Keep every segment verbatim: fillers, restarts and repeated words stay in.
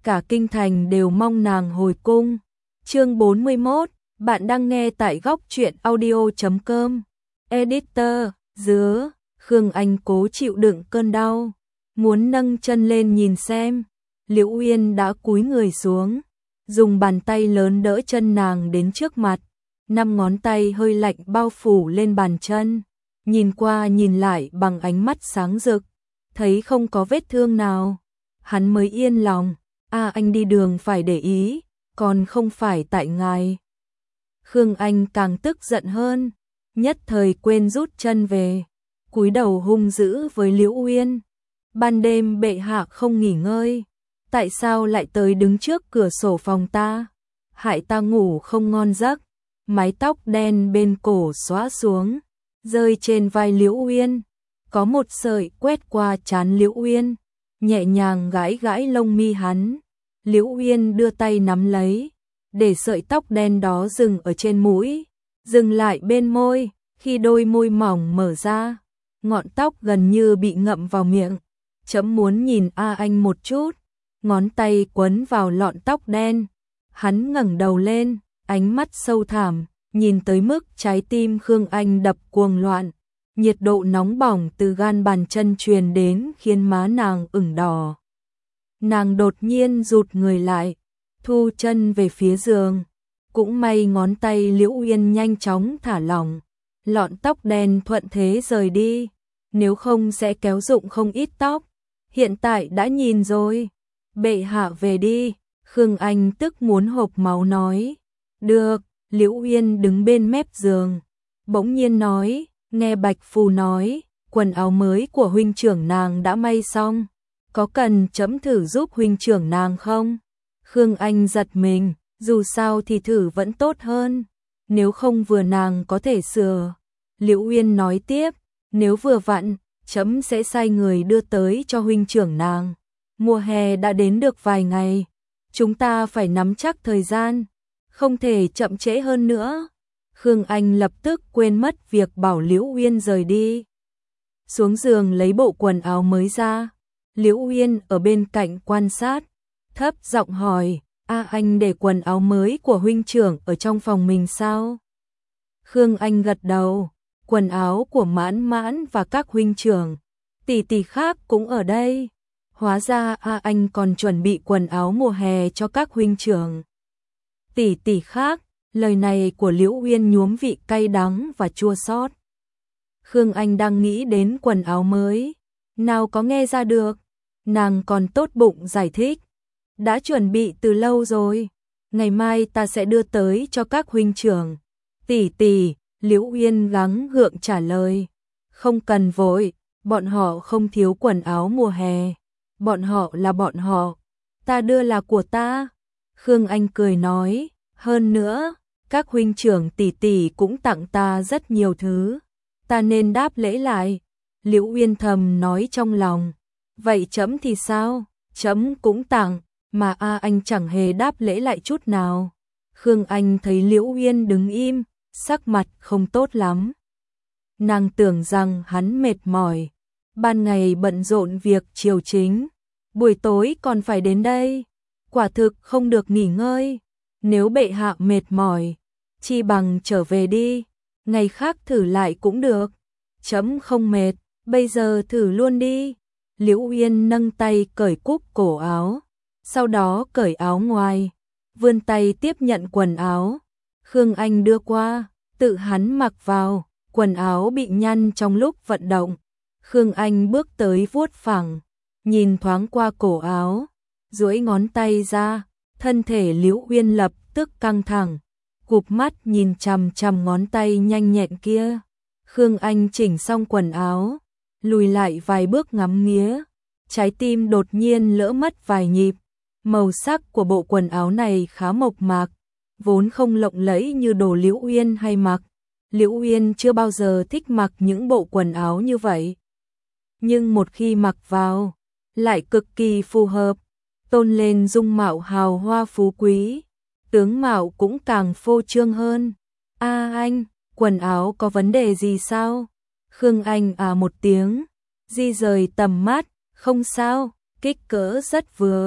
cả kinh thành đều mong nàng hồi cung. Chương bốn mươi mốt, bạn đang nghe tại góc truyện audio chấm com. Editor, dứa, Khương Anh cố chịu đựng cơn đau, muốn nâng chân lên nhìn xem. Liễu Uyên đã cúi người xuống, dùng bàn tay lớn đỡ chân nàng đến trước mặt, năm ngón tay hơi lạnh bao phủ lên bàn chân, nhìn qua nhìn lại bằng ánh mắt sáng rực, thấy không có vết thương nào, hắn mới yên lòng. A anh đi đường phải để ý, còn không phải tại ngài. Khương Anh càng tức giận hơn, nhất thời quên rút chân về, cúi đầu hung dữ với Liễu Uyên. Ban đêm bệ hạ không nghỉ ngơi, tại sao lại tới đứng trước cửa sổ phòng ta, hại ta ngủ không ngon giấc. Mái tóc đen bên cổ xõa xuống, rơi trên vai Liễu Uyên, có một sợi quét qua trán Liễu Uyên, nhẹ nhàng gãi gãi lông mi hắn. Liễu Uyên đưa tay nắm lấy, để sợi tóc đen đó dừng ở trên mũi, dừng lại bên môi, khi đôi môi mỏng mở ra, ngọn tóc gần như bị ngậm vào miệng. Chấm muốn nhìn A anh một chút. Ngón tay quấn vào lọn tóc đen, hắn ngẩng đầu lên, ánh mắt sâu thẳm, nhìn tới mức trái tim Khương Anh đập cuồng loạn. Nhiệt độ nóng bỏng từ gan bàn chân truyền đến khiến má nàng ửng đỏ. Nàng đột nhiên rụt người lại, thu chân về phía giường. Cũng may ngón tay Liễu Uyên nhanh chóng thả lỏng, lọn tóc đen thuận thế rời đi, nếu không sẽ kéo rụng không ít tóc. Hiện tại đã nhìn rồi, bệ hạ về đi. Khương Anh tức muốn hộc máu nói. Được. Liễu Uyên đứng bên mép giường, bỗng nhiên nói, nghe Bạch Phù nói, quần áo mới của huynh trưởng nàng đã may xong, có cần chấm thử giúp huynh trưởng nàng không? Khương Anh giật mình, dù sao thì thử vẫn tốt hơn, nếu không vừa nàng có thể sửa. Liễu Uyên nói tiếp, nếu vừa vặn, chấm sẽ sai người đưa tới cho huynh trưởng nàng. Mùa hè đã đến được vài ngày, chúng ta phải nắm chắc thời gian, không thể chậm trễ hơn nữa. Khương Anh lập tức quên mất việc bảo Liễu Uyên rời đi. Xuống giường lấy bộ quần áo mới ra. Liễu Uyên ở bên cạnh quan sát, thấp giọng hỏi, A anh để quần áo mới của huynh trưởng ở trong phòng mình sao? Khương Anh gật đầu, quần áo của Mãn Mãn và các huynh trưởng, tỷ tỷ khác cũng ở đây. Hóa ra A anh còn chuẩn bị quần áo mùa hè cho các huynh trưởng. Tỷ tỷ khác, lời này của Liễu Uyên nhuốm vị cay đắng và chua xót. Khương Anh đang nghĩ đến quần áo mới, nào có nghe ra được, nàng còn tốt bụng giải thích. Đã chuẩn bị từ lâu rồi, ngày mai ta sẽ đưa tới cho các huynh trưởng. Tỷ tỷ, Liễu Uyên gắng gượng trả lời, không cần vội, bọn họ không thiếu quần áo mùa hè, bọn họ là bọn họ, ta đưa là của ta. Khương Anh cười nói, hơn nữa, các huynh trưởng tỷ tỷ cũng tặng ta rất nhiều thứ, ta nên đáp lễ lại. Liễu Uyên thầm nói trong lòng, vậy chấm thì sao, chấm cũng tặng, mà A anh chẳng hề đáp lễ lại chút nào. Khương Anh thấy Liễu Uyên đứng im, sắc mặt không tốt lắm. Nàng tưởng rằng hắn mệt mỏi, ban ngày bận rộn việc triều chính, buổi tối còn phải đến đây, quả thực không được nghỉ ngơi. Nếu bệ hạ mệt mỏi, chi bằng trở về đi, ngày khác thử lại cũng được. Chấm không mệt, bây giờ thử luôn đi. Liễu Uyên nâng tay cởi cúc cổ áo, sau đó cởi áo ngoài, vươn tay tiếp nhận quần áo. Khương Anh đưa qua, tự hắn mặc vào, quần áo bị nhăn trong lúc vận động. Khương Anh bước tới vuốt phẳng, nhìn thoáng qua cổ áo, duỗi ngón tay ra, thân thể Liễu Uyên lập tức căng thẳng, cụp mắt nhìn chằm chằm ngón tay nhanh nhẹn kia. Khương Anh chỉnh xong quần áo, lùi lại vài bước ngắm nghía, trái tim đột nhiên lỡ mất vài nhịp. Màu sắc của bộ quần áo này khá mộc mạc, vốn không lộng lẫy như đồ Liễu Uyên hay mặc. Liễu Uyên chưa bao giờ thích mặc những bộ quần áo như vậy, nhưng một khi mặc vào, lại cực kỳ phù hợp, tôn lên dung mạo hào hoa phú quý, tướng mạo cũng càng phô trương hơn. A anh, quần áo có vấn đề gì sao? Khương Anh à một tiếng, di rời tầm mắt, không sao, kích cỡ rất vừa,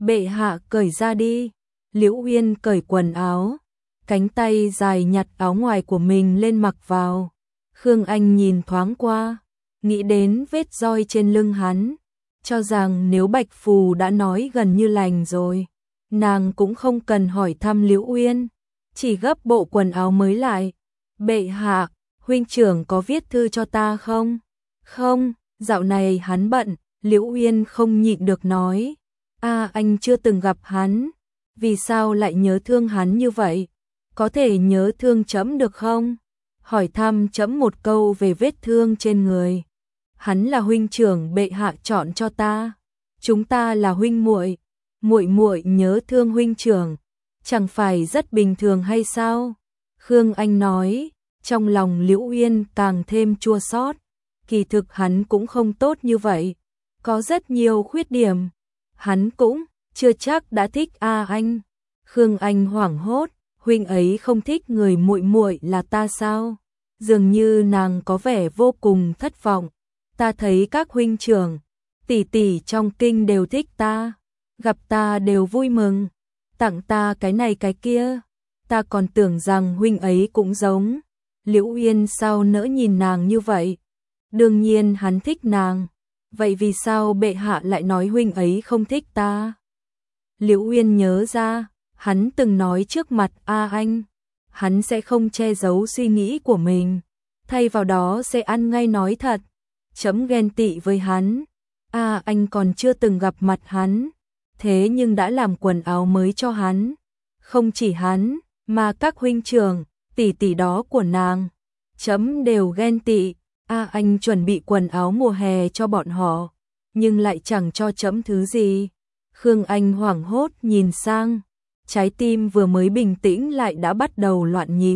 Bệ hạ cởi ra đi. Liễu Uyên cởi quần áo, cánh tay dài nhặt áo ngoài của mình lên mặc vào. Khương Anh nhìn thoáng qua, nghĩ đến vết roi trên lưng hắn, cho rằng nếu Bạch Phù đã nói gần như lành rồi, nàng cũng không cần hỏi thăm Liễu Uyên, chỉ gấp bộ quần áo mới lại. Bệ hạ, huynh trưởng có viết thư cho ta không? Không, dạo này hắn bận. Liễu Uyên không nhịn được nói. A anh chưa từng gặp hắn, vì sao lại nhớ thương hắn như vậy? Có thể nhớ thương trẫm được không? Hỏi thăm trẫm một câu về vết thương trên người. Hắn là huynh trưởng bệ hạ chọn cho ta. Chúng ta là huynh muội, muội muội nhớ thương huynh trưởng, chẳng phải rất bình thường hay sao? Khương Anh nói, trong lòng Liễu Uyên càng thêm chua xót. Kỳ thực hắn cũng không tốt như vậy, có rất nhiều khuyết điểm. Hắn cũng chưa chắc đã thích A anh. Khương Anh hoảng hốt, huynh ấy không thích người muội muội là ta sao? Dường như nàng có vẻ vô cùng thất vọng. Ta thấy các huynh trưởng, tỷ tỷ trong kinh đều thích ta, gặp ta đều vui mừng, tặng ta cái này cái kia. Ta còn tưởng rằng huynh ấy cũng giống. Liễu Uyên sao nỡ nhìn nàng như vậy? Đương nhiên hắn thích nàng. Vậy vì sao bệ hạ lại nói huynh ấy không thích ta? Liễu Uyên nhớ ra, hắn từng nói trước mặt A anh, hắn sẽ không che giấu suy nghĩ của mình, thay vào đó sẽ ăn ngay nói thật. Chấm ghen tị với hắn. A anh còn chưa từng gặp mặt hắn, thế nhưng đã làm quần áo mới cho hắn. Không chỉ hắn, mà các huynh trưởng, tỷ tỷ đó của nàng, chấm đều ghen tị. A anh chuẩn bị quần áo mùa hè cho bọn họ, nhưng lại chẳng cho chấm thứ gì. Khương Anh hoảng hốt nhìn sang, trái tim vừa mới bình tĩnh lại đã bắt đầu loạn nhịp.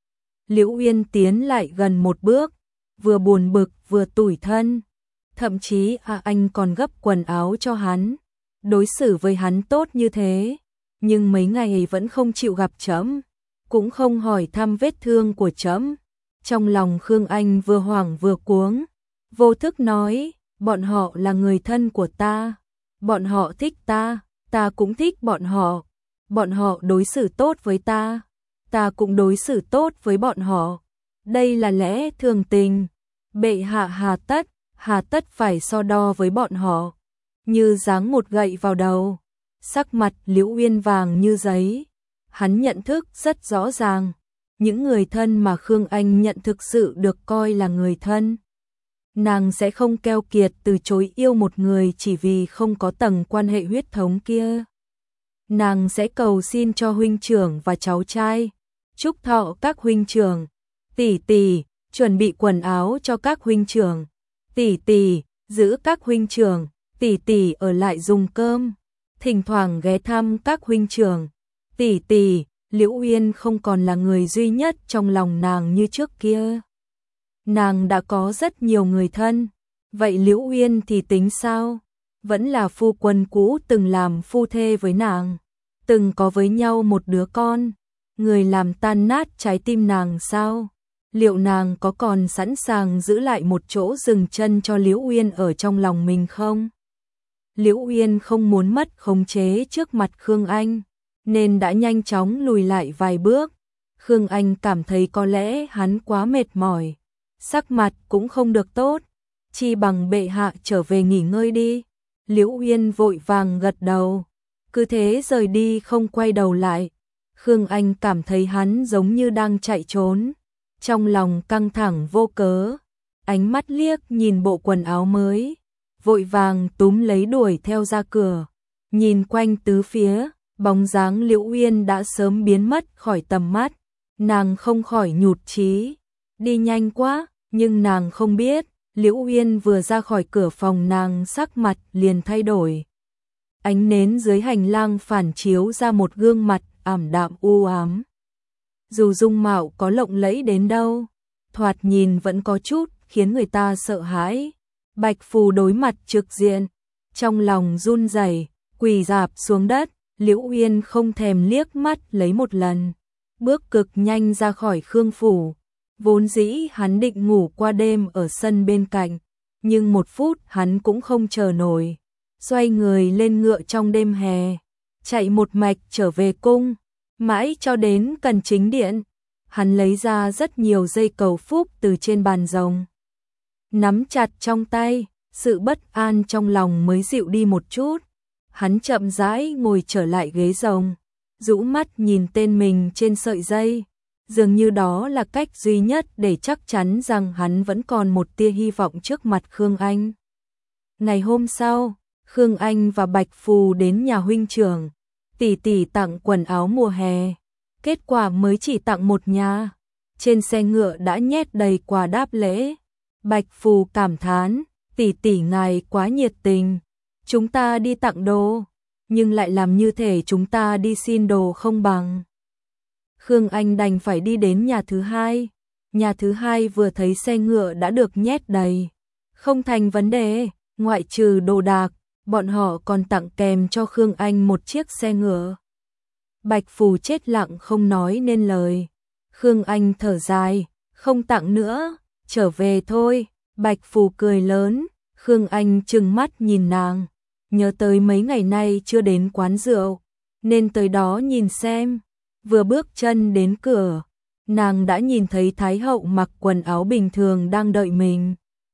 Liễu Uyên tiến lại gần một bước, vừa buồn bực vừa tủi thân. Thậm chí A anh còn gấp quần áo cho hắn, đối xử với hắn tốt như thế, nhưng mấy ngày vẫn không chịu gặp chấm, cũng không hỏi thăm vết thương của chấm. Trong lòng Khương Anh vừa hoảng vừa cuống, vô thức nói, bọn họ là người thân của ta, bọn họ thích ta, ta cũng thích bọn họ, bọn họ đối xử tốt với ta, ta cũng đối xử tốt với bọn họ. Đây là lẽ thường tình, bệ hạ hà tất, hà tất phải so đo với bọn họ. Như giáng một gậy vào đầu, sắc mặt Liễu Uyên vàng như giấy. Hắn nhận thức rất rõ ràng, những người thân mà Khương Anh nhận thực sự được coi là người thân. Nàng sẽ không keo kiệt từ chối yêu một người chỉ vì không có tầng quan hệ huyết thống kia. Nàng sẽ cầu xin cho huynh trưởng và cháu trai, chúc thọ các huynh trưởng. Tỷ tỷ, chuẩn bị quần áo cho các huynh trưởng. Tỷ tỷ, giữ các huynh trưởng. Tỷ tỷ ở lại dùng cơm, thỉnh thoảng ghé thăm các huynh trưởng. Tỷ tỷ, Liễu Uyên không còn là người duy nhất trong lòng nàng như trước kia. Nàng đã có rất nhiều người thân, vậy Liễu Uyên thì tính sao? Vẫn là phu quân cũ từng làm phu thê với nàng, từng có với nhau một đứa con, người làm tan nát trái tim nàng sao? Liệu nàng có còn sẵn sàng giữ lại một chỗ dừng chân cho Liễu Uyên ở trong lòng mình không? Liễu Uyên không muốn mất khống chế trước mặt Khương Anh, nên đã nhanh chóng lùi lại vài bước. Khương Anh cảm thấy có lẽ hắn quá mệt mỏi, sắc mặt cũng không được tốt, chi bằng bệ hạ trở về nghỉ ngơi đi. Liễu Uyên vội vàng gật đầu, cứ thế rời đi không quay đầu lại. Khương Anh cảm thấy hắn giống như đang chạy trốn, trong lòng căng thẳng vô cớ, ánh mắt liếc nhìn bộ quần áo mới, vội vàng túm lấy đuổi theo ra cửa. Nhìn quanh tứ phía, bóng dáng Liễu Uyên đã sớm biến mất khỏi tầm mắt, nàng không khỏi nhụt chí. Đi nhanh quá, nhưng nàng không biết, Liễu Uyên vừa ra khỏi cửa phòng nàng sắc mặt liền thay đổi. Ánh nến dưới hành lang phản chiếu ra một gương mặt ảm đạm u ám. Dù dung mạo có lộng lẫy đến đâu, thoạt nhìn vẫn có chút khiến người ta sợ hãi. Bạch Phù đối mặt trực diện, trong lòng run rẩy, quỳ rạp xuống đất. Liễu Uyên không thèm liếc mắt lấy một lần, bước cực nhanh ra khỏi Khương phủ. Vốn dĩ hắn định ngủ qua đêm ở sân bên cạnh, nhưng một phút hắn cũng không chờ nổi. xoay người lên ngựa trong đêm hè, chạy một mạch trở về cung, mãi cho đến cần chính điện. Hắn lấy ra rất nhiều dây cầu phúc từ trên bàn rồng, nắm chặt trong tay, sự bất an trong lòng mới dịu đi một chút. Hắn chậm rãi ngồi trở lại ghế rồng, rũ mắt nhìn tên mình trên sợi dây, dường như đó là cách duy nhất để chắc chắn rằng hắn vẫn còn một tia hy vọng trước mặt Khương Anh. Ngày hôm sau, Khương Anh và Bạch Phù đến nhà huynh trưởng, tỷ tỷ tặng quần áo mùa hè. Kết quả mới chỉ tặng một nhà, trên xe ngựa đã nhét đầy quà đáp lễ. Bạch Phù cảm thán, tỷ tỷ ngài quá nhiệt tình, chúng ta đi tặng đồ, nhưng lại làm như thể chúng ta đi xin đồ không bằng. Khương Anh đành phải đi đến nhà thứ hai. Nhà thứ hai vừa thấy xe ngựa đã được nhét đầy, không thành vấn đề, ngoại trừ đồ đạc, bọn họ còn tặng kèm cho Khương Anh một chiếc xe ngựa. Bạch Phù chết lặng không nói nên lời. Khương Anh thở dài, không tặng nữa, trở về thôi. Bạch Phù cười lớn, Khương Anh trừng mắt nhìn nàng, nhớ tới mấy ngày nay chưa đến quán rượu, nên tới đó nhìn xem. Vừa bước chân đến cửa, nàng đã nhìn thấy Thái hậu mặc quần áo bình thường đang đợi mình.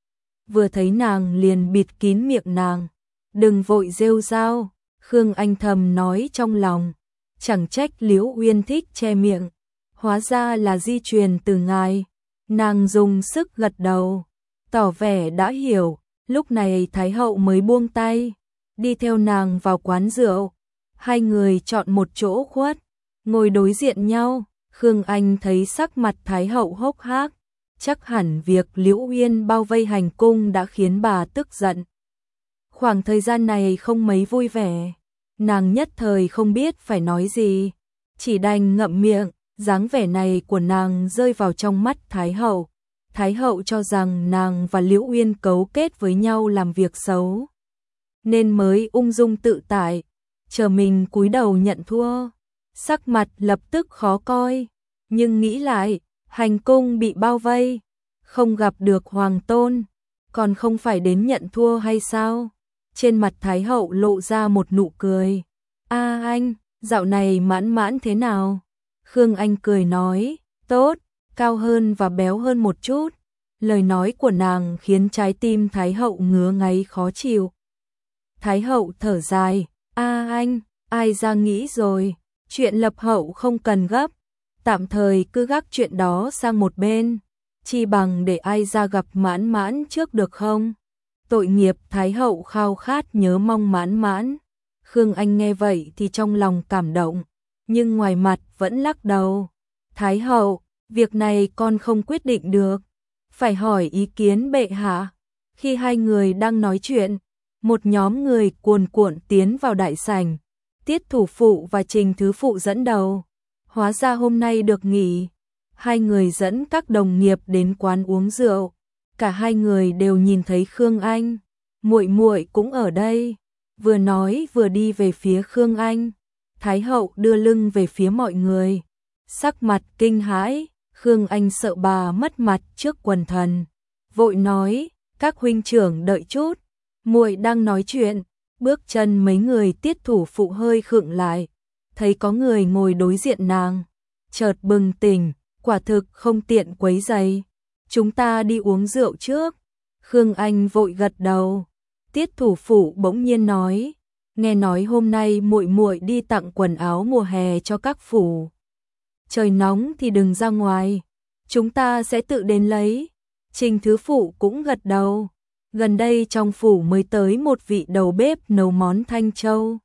Vừa thấy nàng liền bịt kín miệng nàng, đừng vội rêu rao. Khương Anh thầm nói trong lòng, chẳng trách Liễu Uyên thích che miệng, hóa ra là di truyền từ ngài. Nàng dùng sức gật đầu, tỏ vẻ đã hiểu. Lúc này Thái hậu mới buông tay, đi theo nàng vào quán rượu. Hai người chọn một chỗ khuất, ngồi đối diện nhau. Khương Anh thấy sắc mặt Thái hậu hốc hác, chắc hẳn việc Liễu Uyên bao vây hành cung đã khiến bà tức giận. Khoảng thời gian này không mấy vui vẻ, nàng nhất thời không biết phải nói gì, chỉ đành ngậm miệng. Dáng vẻ này của nàng rơi vào trong mắt Thái hậu. Thái hậu cho rằng nàng và Liễu Uyên cấu kết với nhau làm việc xấu, nên mới ung dung tự tại, chờ mình cúi đầu nhận thua. Sắc mặt lập tức khó coi, nhưng nghĩ lại, hành cung bị bao vây, không gặp được hoàng tôn, còn không phải đến nhận thua hay sao? Trên mặt Thái hậu lộ ra một nụ cười. A anh, dạo này mãn mãn thế nào? Khương Anh cười nói, tốt, cao hơn và béo hơn một chút. Lời nói của nàng khiến trái tim Thái hậu ngứa ngáy khó chịu. Thái hậu thở dài, a anh, ai ra nghĩ rồi, chuyện lập hậu không cần gấp, tạm thời cứ gác chuyện đó sang một bên, chi bằng để ai ra gặp mãn mãn trước được không? Tội nghiệp. Thái hậu khao khát nhớ mong mãn mãn. Khương Anh nghe vậy thì trong lòng cảm động, nhưng ngoài mặt vẫn lắc đầu. Thái hậu, việc này con không quyết định được, phải hỏi ý kiến bệ hạ. Khi hai người đang nói chuyện, một nhóm người cuồn cuộn tiến vào đại sảnh. Tiết thủ phụ và Trình thứ phụ dẫn đầu. Hóa ra hôm nay được nghỉ, hai người dẫn các đồng nghiệp đến quán uống rượu. Cả hai người đều nhìn thấy Khương Anh, muội muội cũng ở đây. Vừa nói vừa đi về phía Khương Anh. Thái hậu đưa lưng về phía mọi người, sắc mặt kinh hãi. Khương Anh sợ bà mất mặt trước quần thần, vội nói, các huynh trưởng đợi chút, muội đang nói chuyện. Bước chân mấy người Tiết thủ phụ hơi khựng lại, thấy có người ngồi đối diện nàng, chợt bừng tỉnh, quả thực không tiện quấy rầy. Chúng ta đi uống rượu trước. Khương Anh vội gật đầu. Tiết thủ phụ bỗng nhiên nói, nghe nói hôm nay muội muội đi tặng quần áo mùa hè cho các phủ. Trời nóng thì đừng ra ngoài, chúng ta sẽ tự đến lấy. Trình thứ phụ cũng gật đầu. Gần đây trong phủ mới tới một vị đầu bếp nấu món thanh châu.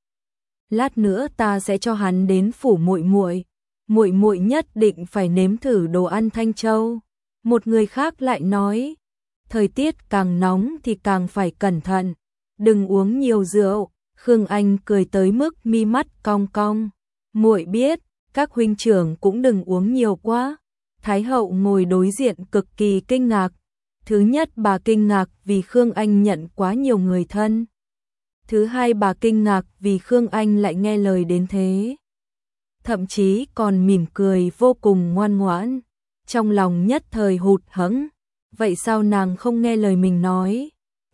Lát nữa ta sẽ cho hắn đến phủ muội muội. Muội muội nhất định phải nếm thử đồ ăn thanh châu. Một người khác lại nói, thời tiết càng nóng thì càng phải cẩn thận, đừng uống nhiều rượu. Khương Anh cười tới mức mi mắt cong cong. Muội biết, các huynh trưởng cũng đừng uống nhiều quá. Thái hậu ngồi đối diện cực kỳ kinh ngạc. Thứ nhất, bà kinh ngạc vì Khương Anh nhận quá nhiều người thân. Thứ hai, bà kinh ngạc vì Khương Anh lại nghe lời đến thế. Thậm chí còn mỉm cười vô cùng ngoan ngoãn. Trong lòng nhất thời hụt hẫng. Vậy sao nàng không nghe lời mình nói?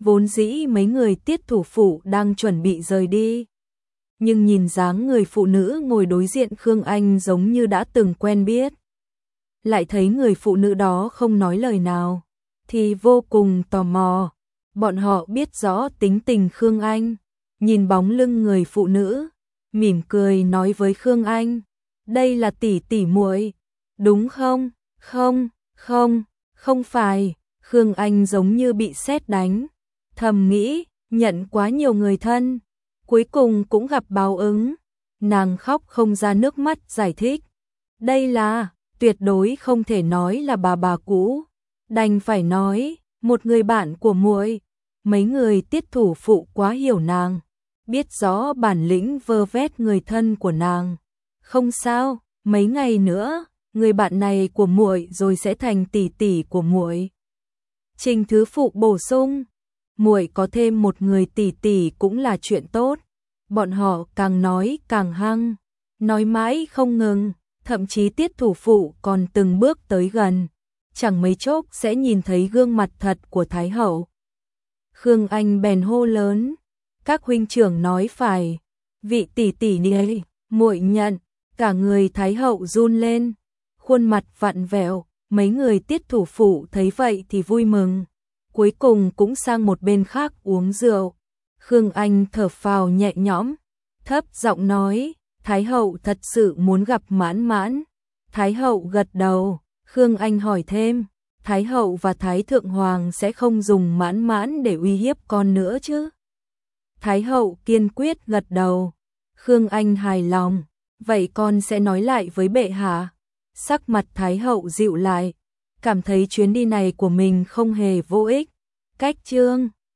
Vốn dĩ mấy người Tiết thủ phụ đang chuẩn bị rời đi. Nhưng nhìn dáng người phụ nữ ngồi đối diện Khương Anh giống như đã từng quen biết. Lại thấy người phụ nữ đó không nói lời nào, thì vô cùng tò mò. Bọn họ biết rõ tính tình Khương Anh, nhìn bóng lưng người phụ nữ, mỉm cười nói với Khương Anh, đây là tỷ tỷ muội, đúng không? Không, không, không phải. Khương Anh giống như bị sét đánh, thầm nghĩ, nhận quá nhiều người thân, cuối cùng cũng gặp báo ứng. Nàng khóc không ra nước mắt giải thích, đây là, tuyệt đối không thể nói là bà bà cũ, đành phải nói, một người bạn của muội. Mấy người Tiết thủ phụ quá hiểu nàng, biết rõ bản lĩnh vơ vét người thân của nàng. Không sao, mấy ngày nữa, người bạn này của muội rồi sẽ thành tỷ tỷ của muội. Trình Thứ Phụ bổ sung, muội có thêm một người tỷ tỷ cũng là chuyện tốt. Bọn họ càng nói càng hăng, nói mãi không ngừng, thậm chí Tiết thủ phụ còn từng bước tới gần, chẳng mấy chốc sẽ nhìn thấy gương mặt thật của Thái hậu. Khương Anh bèn hô lớn, các huynh trưởng nói phải, vị tỷ tỷ này, muội nhận. Cả người Thái hậu run lên, khuôn mặt vặn vẹo. Mấy người Tiết thủ phụ thấy vậy thì vui mừng, cuối cùng cũng sang một bên khác uống rượu. Khương Anh thở phào nhẹ nhõm, thấp giọng nói, Thái hậu thật sự muốn gặp Mãn Mãn. Thái hậu gật đầu. Khương Anh hỏi thêm, Thái hậu và Thái thượng hoàng sẽ không dùng Mãn Mãn để uy hiếp con nữa chứ? Thái hậu kiên quyết gật đầu. Khương Anh hài lòng, vậy con sẽ nói lại với bệ hạ. Sắc mặt Thái hậu dịu lại, cảm thấy chuyến đi này của mình không hề vô ích. Cách chương